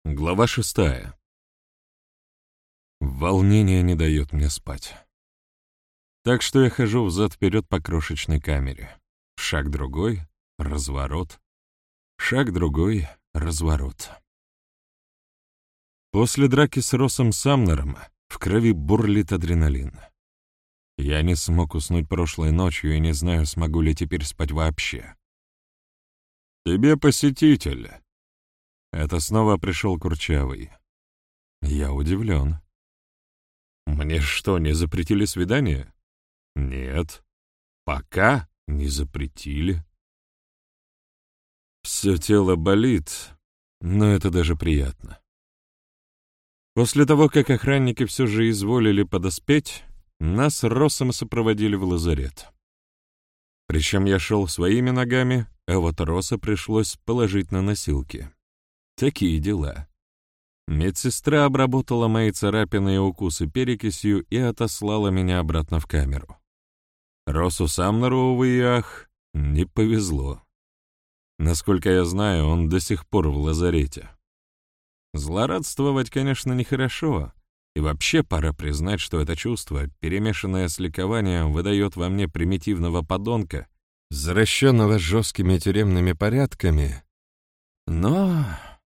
Глава 6. Волнение не дает мне спать. Так что я хожу взад-вперед по крошечной камере. Шаг другой, разворот. Шаг другой, разворот. После драки с Россом Самнером в крови бурлит адреналин. Я не смог уснуть прошлой ночью и не знаю, смогу ли теперь спать вообще. «Тебе посетитель». Это снова пришел Курчавый. Я удивлен. Мне что, не запретили свидание? Нет. Пока не запретили. Все тело болит, но это даже приятно. После того, как охранники все же изволили подоспеть, нас с Россом сопроводили в лазарет. Причем я шел своими ногами, а вот Росса пришлось положить на носилки. Такие дела. Медсестра обработала мои царапины и укусы перекисью и отослала меня обратно в камеру. Россу Самнеру, увы и ах, не повезло. Насколько я знаю, он до сих пор в лазарете. Злорадствовать, конечно, нехорошо, и вообще пора признать, что это чувство, перемешанное с ликованием, выдает во мне примитивного подонка, взращенного жесткими тюремными порядками, Но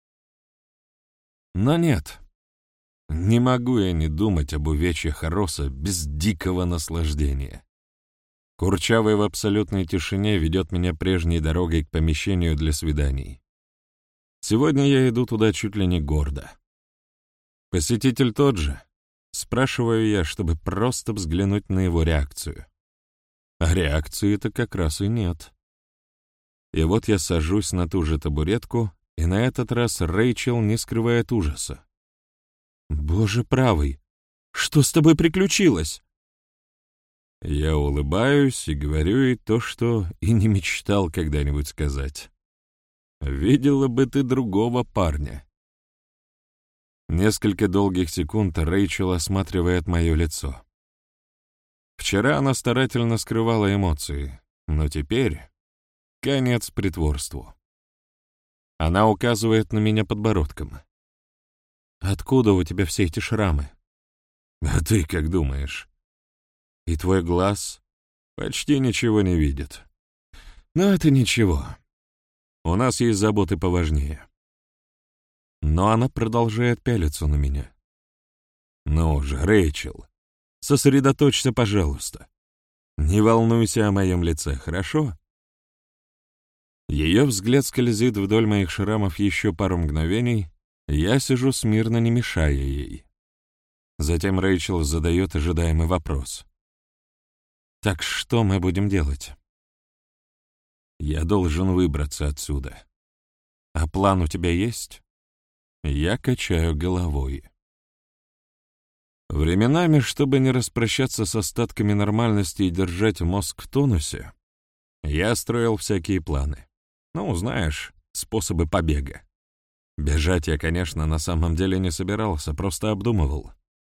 нет, не могу я не думать об увечьях Росса без дикого наслаждения. Курчавый в абсолютной тишине ведет меня прежней дорогой к помещению для свиданий. Сегодня я иду туда чуть ли не гордо. Посетитель тот же. Спрашиваю я, чтобы просто взглянуть на его реакцию. А реакции-то как раз и нет. И вот я сажусь на ту же табуретку, и на этот раз Рэйчел не скрывает ужаса. «Боже правый, что с тобой приключилось?» Я улыбаюсь и говорю ей то, что и не мечтал когда-нибудь сказать. «Видела бы ты другого парня». Несколько долгих секунд Рэйчел осматривает мое лицо. Вчера она старательно скрывала эмоции, но теперь конец притворству. Она указывает на меня подбородком. «Откуда у тебя все эти шрамы?» «А ты как думаешь?» «И твой глаз почти ничего не видит». «Но это ничего. У нас есть заботы поважнее». Но она продолжает пялиться на меня. «Ну же, Рэйчел, сосредоточься, пожалуйста. Не волнуйся о моем лице, хорошо?» Ее взгляд скользит вдоль моих шрамов еще пару мгновений, я сижу смирно, не мешая ей. Затем Рэйчел задает ожидаемый вопрос. «Так что мы будем делать?» «Я должен выбраться отсюда. А план у тебя есть?» Я качаю головой. Временами, чтобы не распрощаться с остатками нормальности и держать мозг в тонусе, я строил всякие планы. Ну, знаешь, способы побега. Бежать я, конечно, на самом деле не собирался, просто обдумывал.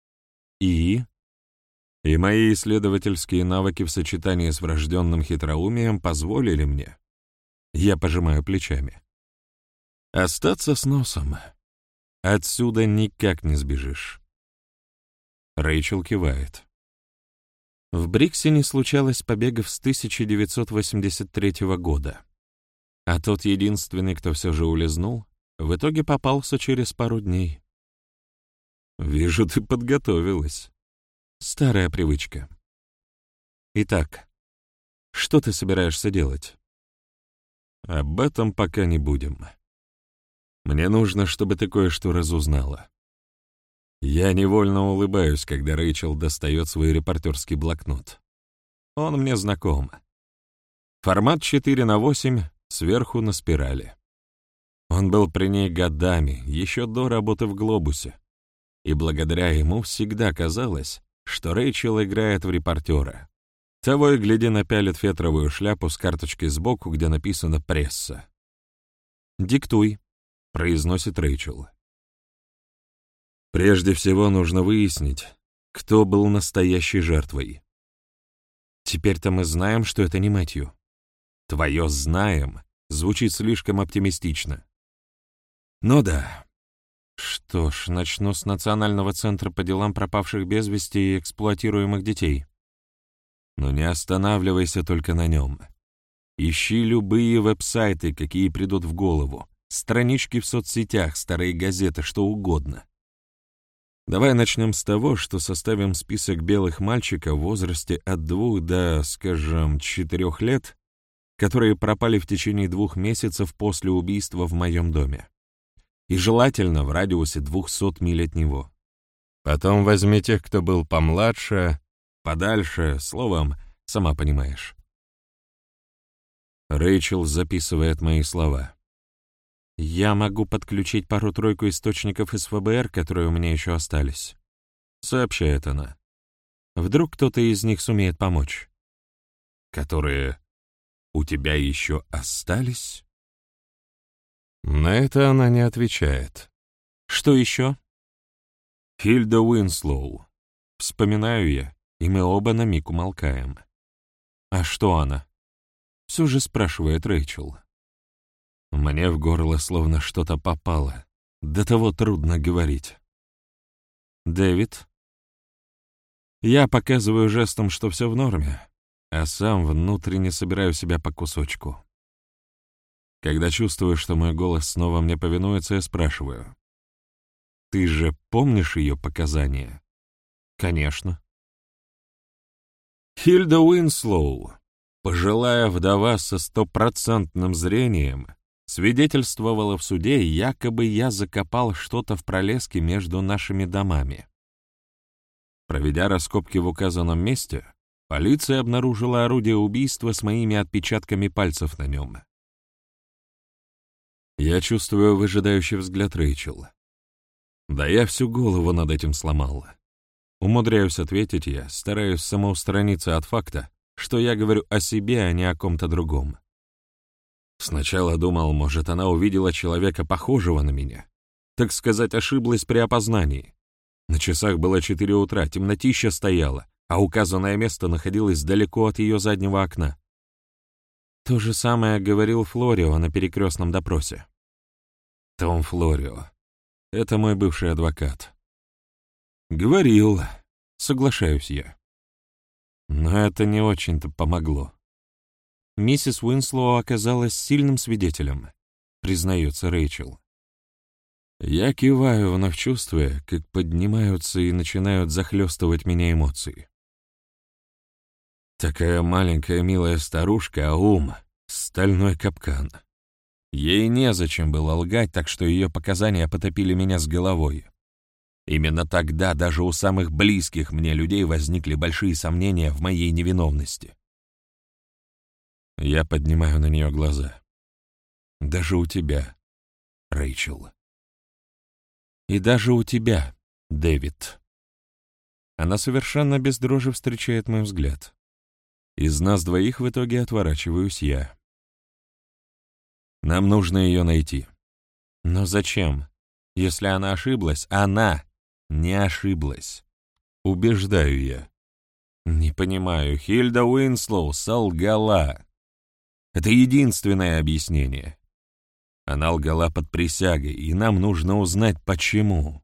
И мои исследовательские навыки в сочетании с врожденным хитроумием позволили мне, я пожимаю плечами, остаться с носом. Отсюда никак не сбежишь. Рэйчел кивает. В Бриксе не случалось побегов с 1983 года. А тот единственный, кто все же улизнул, в итоге попался через пару дней. Вижу, ты подготовилась. Старая привычка. Итак, что ты собираешься делать? Об этом пока не будем. Мне нужно, чтобы ты кое-что разузнала. Я невольно улыбаюсь, когда Рэйчел достает свой репортерский блокнот. Он мне знаком. Формат 4:8, сверху на спирали. Он был при ней годами, еще до работы в «Глобусе», и благодаря ему всегда казалось, что Рэйчел играет в репортера. Того и гляди напялит фетровую шляпу с карточкой сбоку, где написано «Пресса». «Диктуй», — произносит Рэйчел. «Прежде всего нужно выяснить, кто был настоящей жертвой. Теперь-то мы знаем, что это не Мэтью. Твое «знаем» звучит слишком оптимистично. Но да, Что ж, начну с Национального центра по делам пропавших без вести и эксплуатируемых детей. Но не останавливайся только на нем. Ищи любые веб-сайты, какие придут в голову, странички в соцсетях, старые газеты, что угодно. Давай начнем с того, что составим список белых мальчиков в возрасте от 2 до, скажем, 4 лет, которые пропали в течение 2 месяцев после убийства в моем доме. И желательно в радиусе 200 миль от него. Потом возьми тех, кто был помладше, подальше, словом, сама понимаешь. Рэйчел записывает мои слова. Я могу подключить пару-тройку источников из ФБР, которые у меня еще остались, сообщает она. Вдруг кто-то из них сумеет помочь. Которые у тебя еще остались? На это она не отвечает. Что еще? Хильда Уинслоу. Вспоминаю я, и мы оба на миг умолкаем. А что она? Все же спрашивает Рэйчел. Мне в горло словно что-то попало. До того трудно говорить. Дэвид. Я показываю жестом, что все в норме, а сам внутренне собираю себя по кусочку. Когда чувствую, что мой голос снова мне повинуется, я спрашиваю. Ты же помнишь ее показания? Конечно. Хильда Уинслоу, пожилая вдова со 100% зрением, свидетельствовала в суде, якобы я закопал что-то в пролеске между нашими домами. Проведя раскопки в указанном месте, полиция обнаружила орудие убийства с моими отпечатками пальцев на нем. Я чувствую выжидающий взгляд Рэйчел. Да я всю голову над этим сломал. Умудряюсь ответить я, стараюсь самоустраниться от факта, что я говорю о себе, а не о ком-то другом. Сначала думал, может, она увидела человека, похожего на меня. Так сказать, ошиблась при опознании. На часах было 4 утра, темнотища стояла, а указанное место находилось далеко от ее заднего окна. То же самое говорил Флорио на перекрестном допросе. Том Флорио. Это мой бывший адвокат. Говорил, соглашаюсь я. Но это не очень-то помогло. Миссис Уинслоу оказалась сильным свидетелем, признается Рэйчел. Я киваю, вновь чувствуя, как поднимаются и начинают захлестывать меня эмоции. Такая маленькая милая старушка, а ум — стальной капкан. Ей незачем было лгать, так что ее показания потопили меня с головой. Именно тогда даже у самых близких мне людей возникли большие сомнения в моей невиновности. Я поднимаю на нее глаза. Даже у тебя, Рэйчел. И даже у тебя, Дэвид. Она совершенно без дрожи встречает мой взгляд. Из нас двоих в итоге отворачиваюсь я. Нам нужно ее найти. Но зачем? Если она ошиблась, она не ошиблась. Убеждаю я. Не понимаю, Хильда Уинслоу солгала. Это единственное объяснение. Она лгала под присягой, и нам нужно узнать, почему.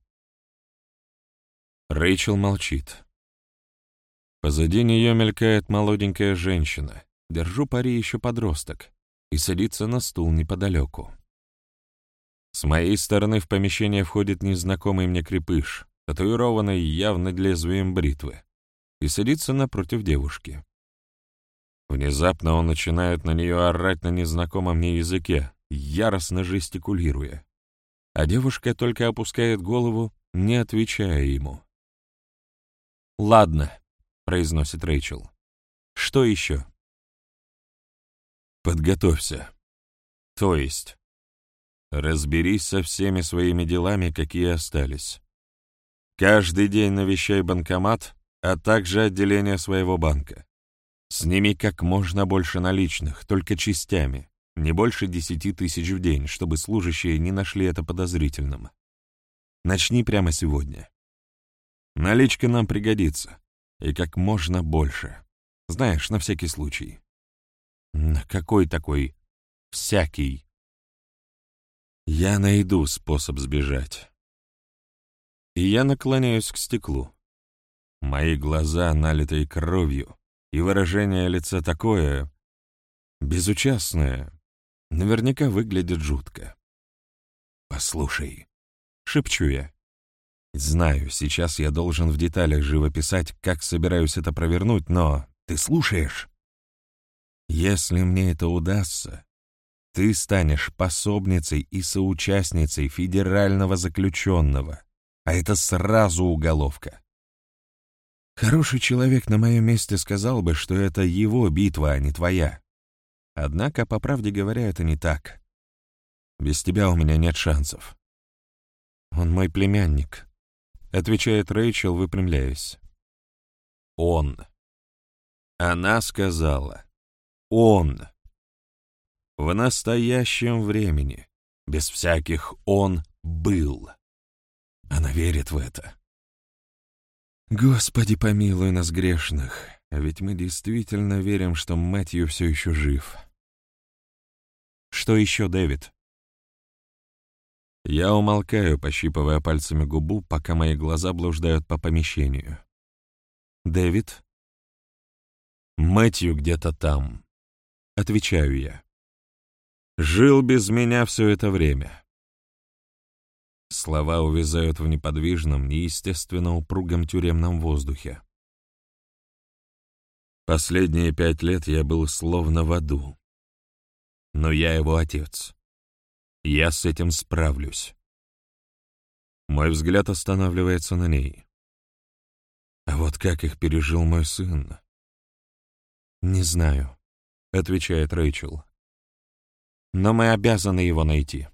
Рэйчел молчит. Позади нее мелькает молоденькая женщина, держу пари еще подросток, и садится на стул неподалеку. С моей стороны в помещение входит незнакомый мне крепыш, татуированный явно лезвием бритвы, и садится напротив девушки. Внезапно он начинает на нее орать на незнакомом мне языке, яростно жестикулируя, а девушка только опускает голову, не отвечая ему. «Ладно», — произносит Рэйчел. «Что еще?» «Подготовься. То есть, разберись со всеми своими делами, какие остались. Каждый день навещай банкомат, а также отделение своего банка. Сними как можно больше наличных, только частями, не больше 10 тысяч в день, чтобы служащие не нашли это подозрительным. Начни прямо сегодня. Наличка нам пригодится, и как можно больше. Знаешь, на всякий случай». «На какой такой всякий?» «Я найду способ сбежать. и я наклоняюсь к стеклу. Мои глаза, налитые кровью, и выражение лица такое, безучастное, наверняка выглядит жутко. «Послушай», — шепчу я. Знаю, сейчас я должен в деталях живописать, как собираюсь это провернуть, но ты слушаешь? Если мне это удастся, ты станешь пособницей и соучастницей федерального заключенного, а это сразу уголовка. Хороший человек на моем месте сказал бы, что это его битва, а не твоя. Однако, по правде говоря, это не так. Без тебя у меня нет шансов. Он мой племянник, — отвечает Рэйчел, выпрямляясь. Он. Она сказала. Он. В настоящем времени, без всяких «он» был. Она верит в это. Господи, помилуй нас грешных, а ведь мы действительно верим, что Мэтью все еще жив. Что еще, Дэвид? Я умолкаю, пощипывая пальцами губу, пока мои глаза блуждают по помещению. Дэвид? Мэтью где-то там. Отвечаю я. Жил без меня все это время. Слова увязают в неподвижном, неестественно упругом тюремном воздухе. Последние 5 лет я был словно в аду. Но я его отец. Я с этим справлюсь. Мой взгляд останавливается на ней. А вот как их пережил мой сын? «Не знаю», — отвечает Рэйчел. «Но мы обязаны его найти».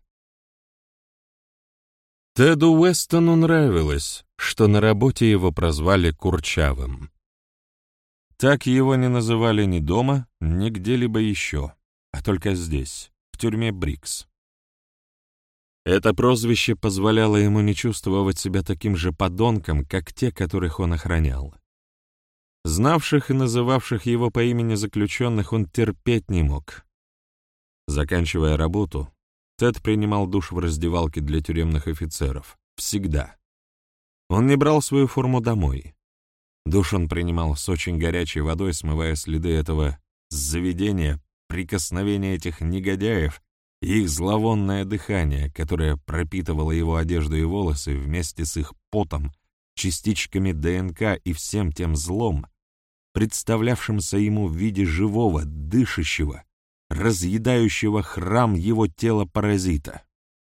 Теду Уэстону нравилось, что на работе его прозвали Курчавым. Так его не называли ни дома, ни где-либо еще, а только здесь, в тюрьме Брикс. Это прозвище позволяло ему не чувствовать себя таким же подонком, как те, которых он охранял. Знавших и называвших его по имени заключенных он терпеть не мог. Заканчивая работу, Тед принимал душ в раздевалке для тюремных офицеров. Всегда. Он не брал свою форму домой. Душ он принимал с очень горячей водой, смывая следы этого заведения, прикосновения этих негодяев и их зловонное дыхание, которое пропитывало его одежду и волосы вместе с их потом, частичками ДНК и всем тем злом, представлявшимся ему в виде живого, дышащего, разъедающего храм его тела паразита.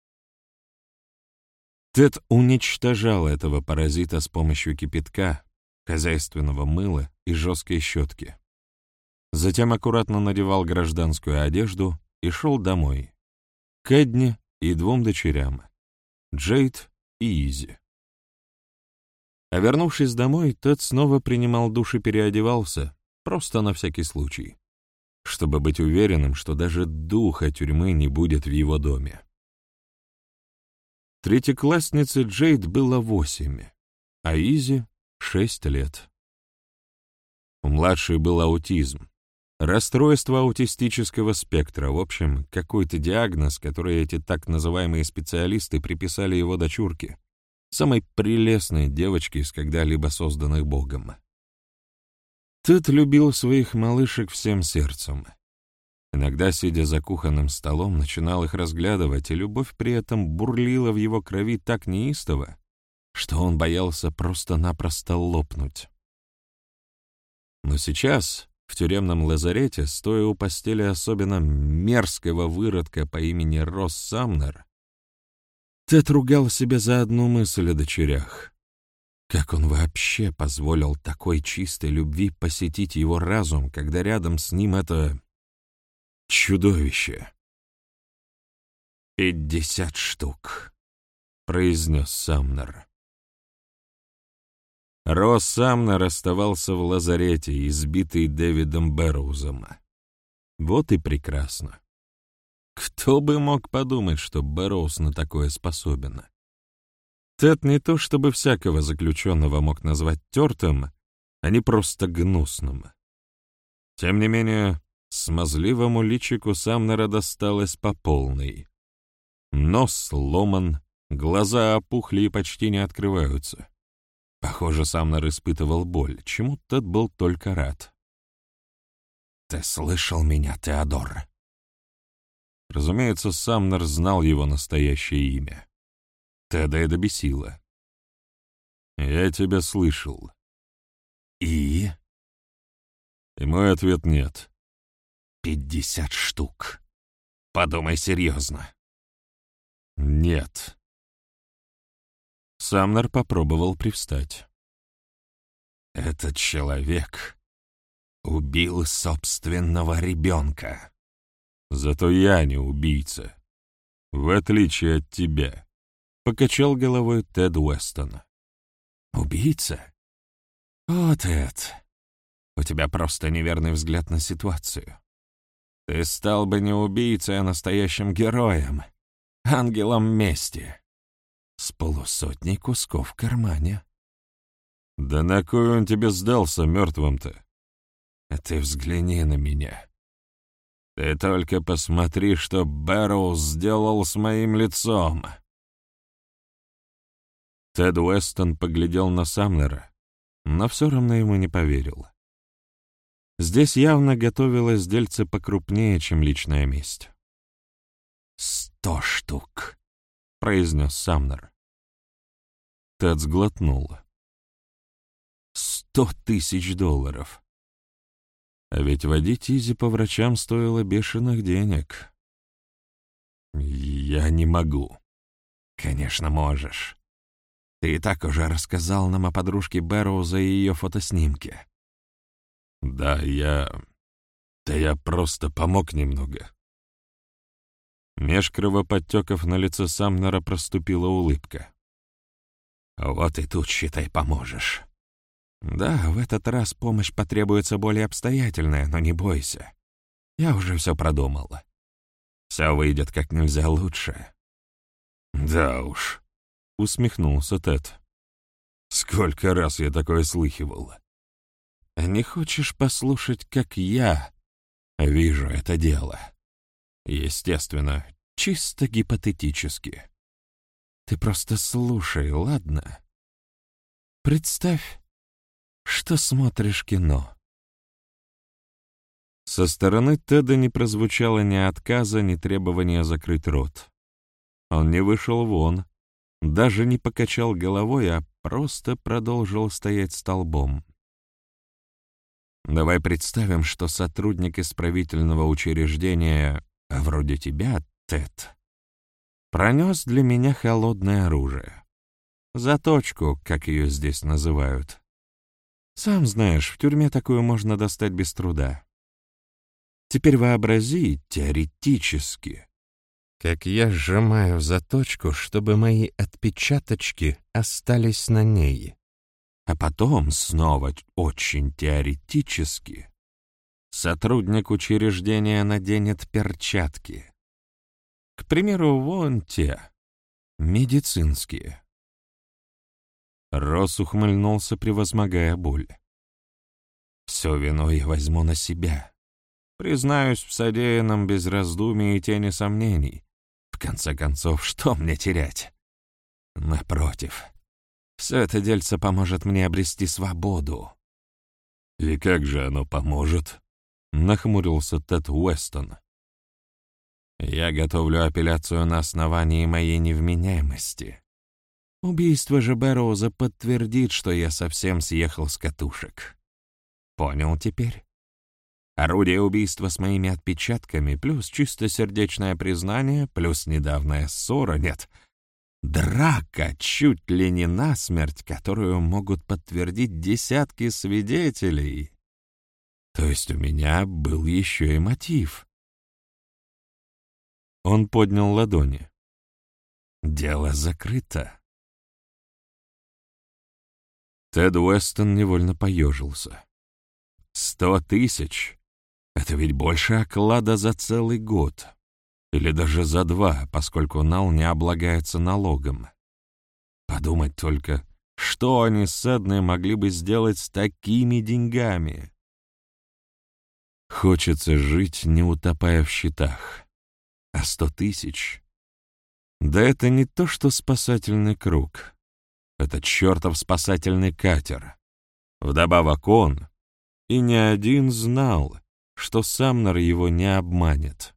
Тед уничтожал этого паразита с помощью кипятка, хозяйственного мыла и жесткой щетки. Затем аккуратно надевал гражданскую одежду и шел домой, к Эдне и 2 дочерям, Джейд и Изи. А вернувшись домой, Тед снова принимал душ и переодевался, просто на всякий случай, чтобы быть уверенным, что даже духа тюрьмы не будет в его доме. Третьекласснице Джейд было 8, а Изи — 6 лет. У младшей был аутизм, расстройство аутистического спектра, в общем, какой-то диагноз, который эти так называемые специалисты приписали его дочурке, самой прелестной девочке из когда-либо созданных Богом. Тед любил своих малышек всем сердцем. Иногда, сидя за кухонным столом, начинал их разглядывать, и любовь при этом бурлила в его крови так неистово, что он боялся просто-напросто лопнуть. Но сейчас, в тюремном лазарете, стоя у постели особенно мерзкого выродка по имени Росс Самнер, Тед ругал себя за одну мысль о дочерях. Как он вообще позволил такой чистой любви посетить его разум, когда рядом с ним это чудовище? 50 штук, произнес Самнер. Росс Самнер оставался в лазарете, избитый Дэвидом Бэрроузом. Вот и прекрасно. Кто бы мог подумать, что Бэрроуз на такое способен? Тед не то чтобы всякого заключенного мог назвать тертым, а не просто гнусным. Тем не менее, смазливому личику Самнера досталось по полной. Нос сломан, Глаза опухли и почти не открываются. Похоже, Самнер испытывал боль, чему тот был только рад. «Ты слышал меня, Теодор?» Разумеется, Самнер знал его настоящее имя. Теда это бесило. «Я тебя слышал». «И?» И мой ответ — нет. 50 штук. Подумай серьезно». «Нет». Самнер попробовал привстать. «Этот человек убил собственного ребенка». «Зато я не убийца. В отличие от тебя», — покачал головой Тед Уэстон. «Убийца? О, Тед, у тебя просто неверный взгляд на ситуацию. Ты стал бы не убийцей, а настоящим героем, ангелом мести, с 50 кусков в кармане». «Да на кой он тебе сдался мертвым-то?» «А ты взгляни на меня. Ты только посмотри, что Бэрроуз сделал с моим лицом». Тед Уэстон поглядел на Самнера, но все равно ему не поверил. Здесь явно готовилось дельце покрупнее, чем личная месть. 100 штук», — произнес Самнер. Тед сглотнул. 100 000 долларов. А ведь водить Изи по врачам стоило бешеных денег. «Я не могу». «Конечно, можешь. Ты и так уже рассказал нам о подружке Бэрроуза и ее фотоснимке». «Да, я просто помог немного». Меж кровоподтеков на лице Самнера проступила улыбка. «Вот и тут, считай, поможешь. Да, в этот раз помощь потребуется более обстоятельная, но не бойся. Я уже все продумал. Все выйдет как нельзя лучше». «Да уж», — усмехнулся Тед. «Сколько раз я такое слыхивал». «А не хочешь послушать, как я вижу это дело?» «Естественно, чисто гипотетически. Ты просто слушай, ладно? Представь, что смотришь кино». Со стороны Теда не прозвучало ни отказа, ни требования закрыть рот. Он не вышел вон, даже не покачал головой, а просто продолжил стоять столбом. Давай представим, что сотрудник исправительного учреждения, вроде тебя, Тед, пронес для меня холодное оружие. Заточку, как ее здесь называют. Сам знаешь, в тюрьме такую можно достать без труда. Теперь вообрази, теоретически, как я сжимаю заточку, чтобы мои отпечаточки остались на ней. А потом, снова очень теоретически, сотрудник учреждения наденет перчатки. К примеру, вон те, медицинские. Росс ухмыльнулся, превозмогая боль. «Все вину я возьму на себя. Признаюсь в содеянном без раздумий и тени сомнений. В конце концов, что мне терять? Напротив, все это дельце поможет мне обрести свободу». «И как же оно поможет?» — нахмурился Тед Уэстон. «Я готовлю апелляцию на основании моей невменяемости. Убийство же Бэрроуза подтвердит, что я совсем съехал с катушек. Понял теперь? Орудие убийства с моими отпечатками, плюс чистосердечное признание, плюс недавняя ссора, нет, драка чуть ли не насмерть, которую могут подтвердить десятки свидетелей. То есть у меня был еще и мотив». Он поднял ладони. «Дело закрыто». Тед Уэстон невольно поежился. 100 000 — это ведь больше оклада за целый год. Или даже за 2, поскольку нал не облагается налогом. Подумать только, что они с Эдной могли бы сделать с такими деньгами. Хочется жить, не утопая в счетах. А 100 000 Да это не то, что спасательный круг. Это чертов спасательный катер. Вдобавок он, и не один знал, что Самнер его не обманет.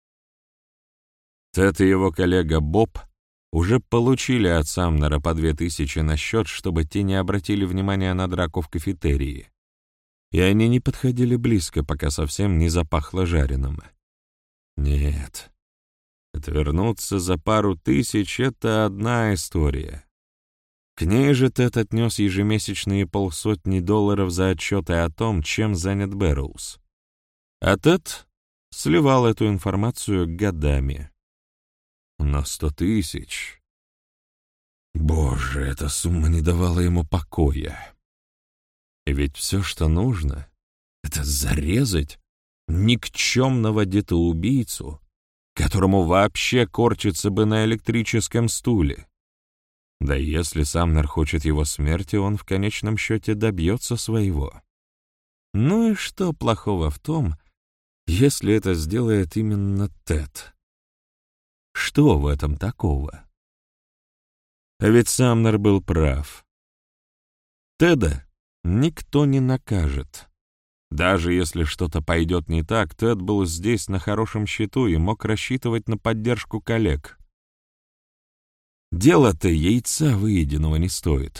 Тед и его коллега Боб уже получили от Самнера по 2000 на счет, чтобы те не обратили внимания на драку в кафетерии. И они не подходили близко, пока совсем не запахло жареным. Нет, отвернуться за пару тысяч — это одна история. К ней же Тед отнес ежемесячные $500 за отчеты о том, чем занят Бэрроуз. А Тед сливал эту информацию годами. Но 100 тысяч... Боже, эта сумма не давала ему покоя. И ведь все, что нужно, это зарезать никчемного детоубийцу, которому вообще корчится бы на электрическом стуле. Да и если Самнер хочет его смерти, он в конечном счете добьется своего. Ну и что плохого в том, если это сделает именно Тед? Что в этом такого? А ведь Самнер был прав. Теда никто не накажет. Даже если что-то пойдет не так, Тед был здесь на хорошем счету и мог рассчитывать на поддержку коллег. Дело-то яйца выеденного не стоит.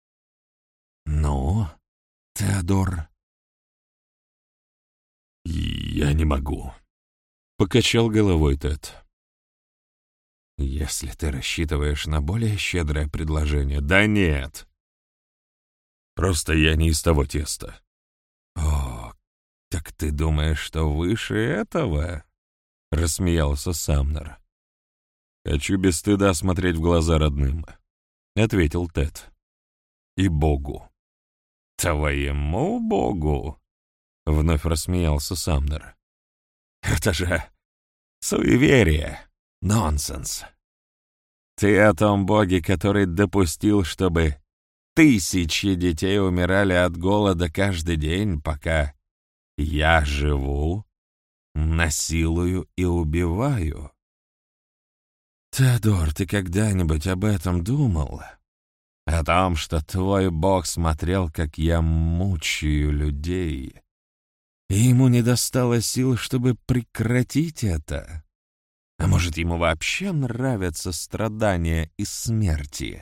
Ну, Теодор... «Я не могу», — покачал головой Тед. «Если ты рассчитываешь на более щедрое предложение...» «Да нет! Просто я не из того теста». «О, так ты думаешь, что выше этого?» — рассмеялся Самнер. «Хочу без стыда смотреть в глаза родным», — ответил Тед. «И Богу». «Твоему Богу?» — вновь рассмеялся Самнер. «Это же суеверие, нонсенс. Ты о том Боге, который допустил, чтобы тысячи детей умирали от голода каждый день, пока я живу, насилую и убиваю. Теодор, ты когда-нибудь об этом думал? О том, что твой Бог смотрел, как я мучаю людей, и ему не достало сил, чтобы прекратить это? А может, ему вообще нравятся страдания и смерти?»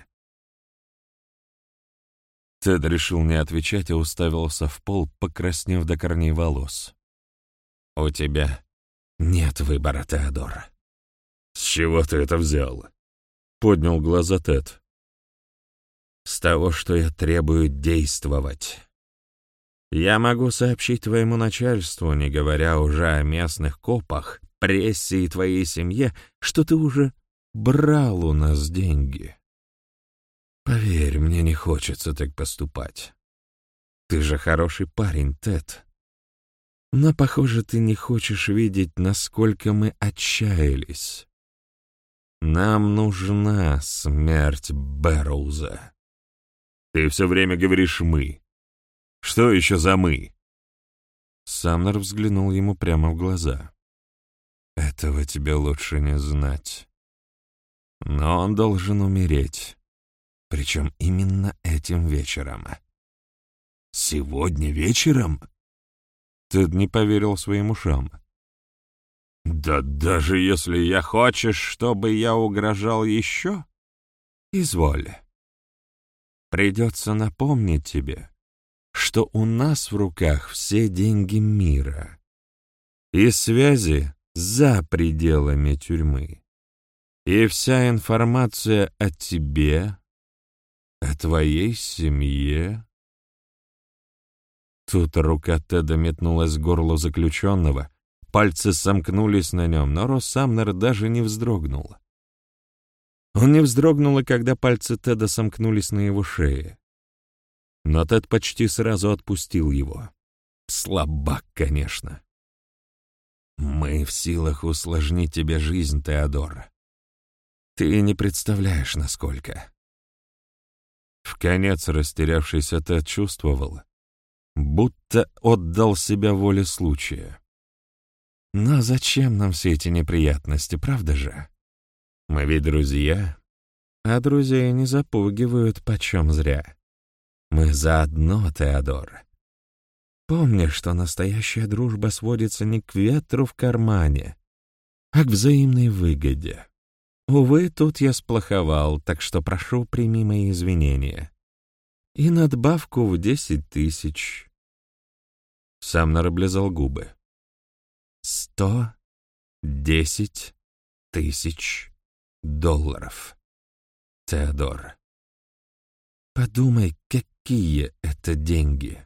Тед решил не отвечать и уставился в пол, покраснев до корней волос. «У тебя нет выбора, Теодор». «С чего ты это взял?» — поднял глаза Тед. «С того, что я требую действовать. Я могу сообщить твоему начальству, не говоря уже о местных копах, прессе и твоей семье, что ты уже брал у нас деньги. Поверь, мне не хочется так поступать. Ты же хороший парень, Тед. Но, похоже, ты не хочешь видеть, насколько мы отчаялись. Нам нужна смерть Бэрроуза». «Ты все время говоришь «мы». Что еще за «мы»?» Самнер взглянул ему прямо в глаза. «Этого тебе лучше не знать. Но он должен умереть. Причем именно этим вечером». «Сегодня вечером?» Тед не поверил своим ушам. «Да даже если я хочешь, чтобы я угрожал еще? Изволь. Придется напомнить тебе, что у нас в руках все деньги мира и связи за пределами тюрьмы, и вся информация о тебе, о твоей семье». Тут рука Теда метнулась к горлу заключенного, пальцы сомкнулись на нем, но Росс Самнер даже не вздрогнул. Он не вздрогнул, и когда пальцы Теда сомкнулись на его шее. Но Тед почти сразу отпустил его. Слабак, конечно. «Мы в силах усложнить тебе жизнь, Теодор. Ты не представляешь, насколько». Вконец растерявшийся Тед чувствовал, будто отдал себя воле случая. «Но зачем нам все эти неприятности, правда же? Мы ведь друзья, а друзей не запугивают почем зря. Мы заодно, Теодор. Помни, что настоящая дружба сводится не к ветру в кармане, а к взаимной выгоде. Увы, тут я сплоховал, так что прошу, прими мои извинения. И надбавку в 10 тысяч. Самнер облизал губы. 110 тысяч долларов. Теодор, подумай, какие это деньги.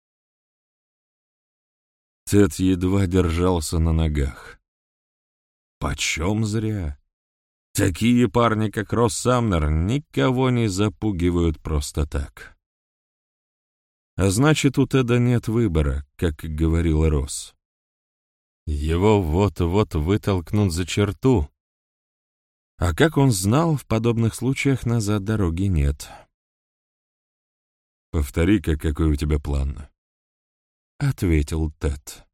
Тед едва держался на ногах. Почем зря? Такие парни, как Росс Самнер, никого не запугивают просто так. А значит, у Теда нет выбора, как говорил Росс. Его вот-вот вытолкнут за черту. А как он знал, в подобных случаях назад дороги нет. «Повтори-ка, какой у тебя план», — ответил Тед.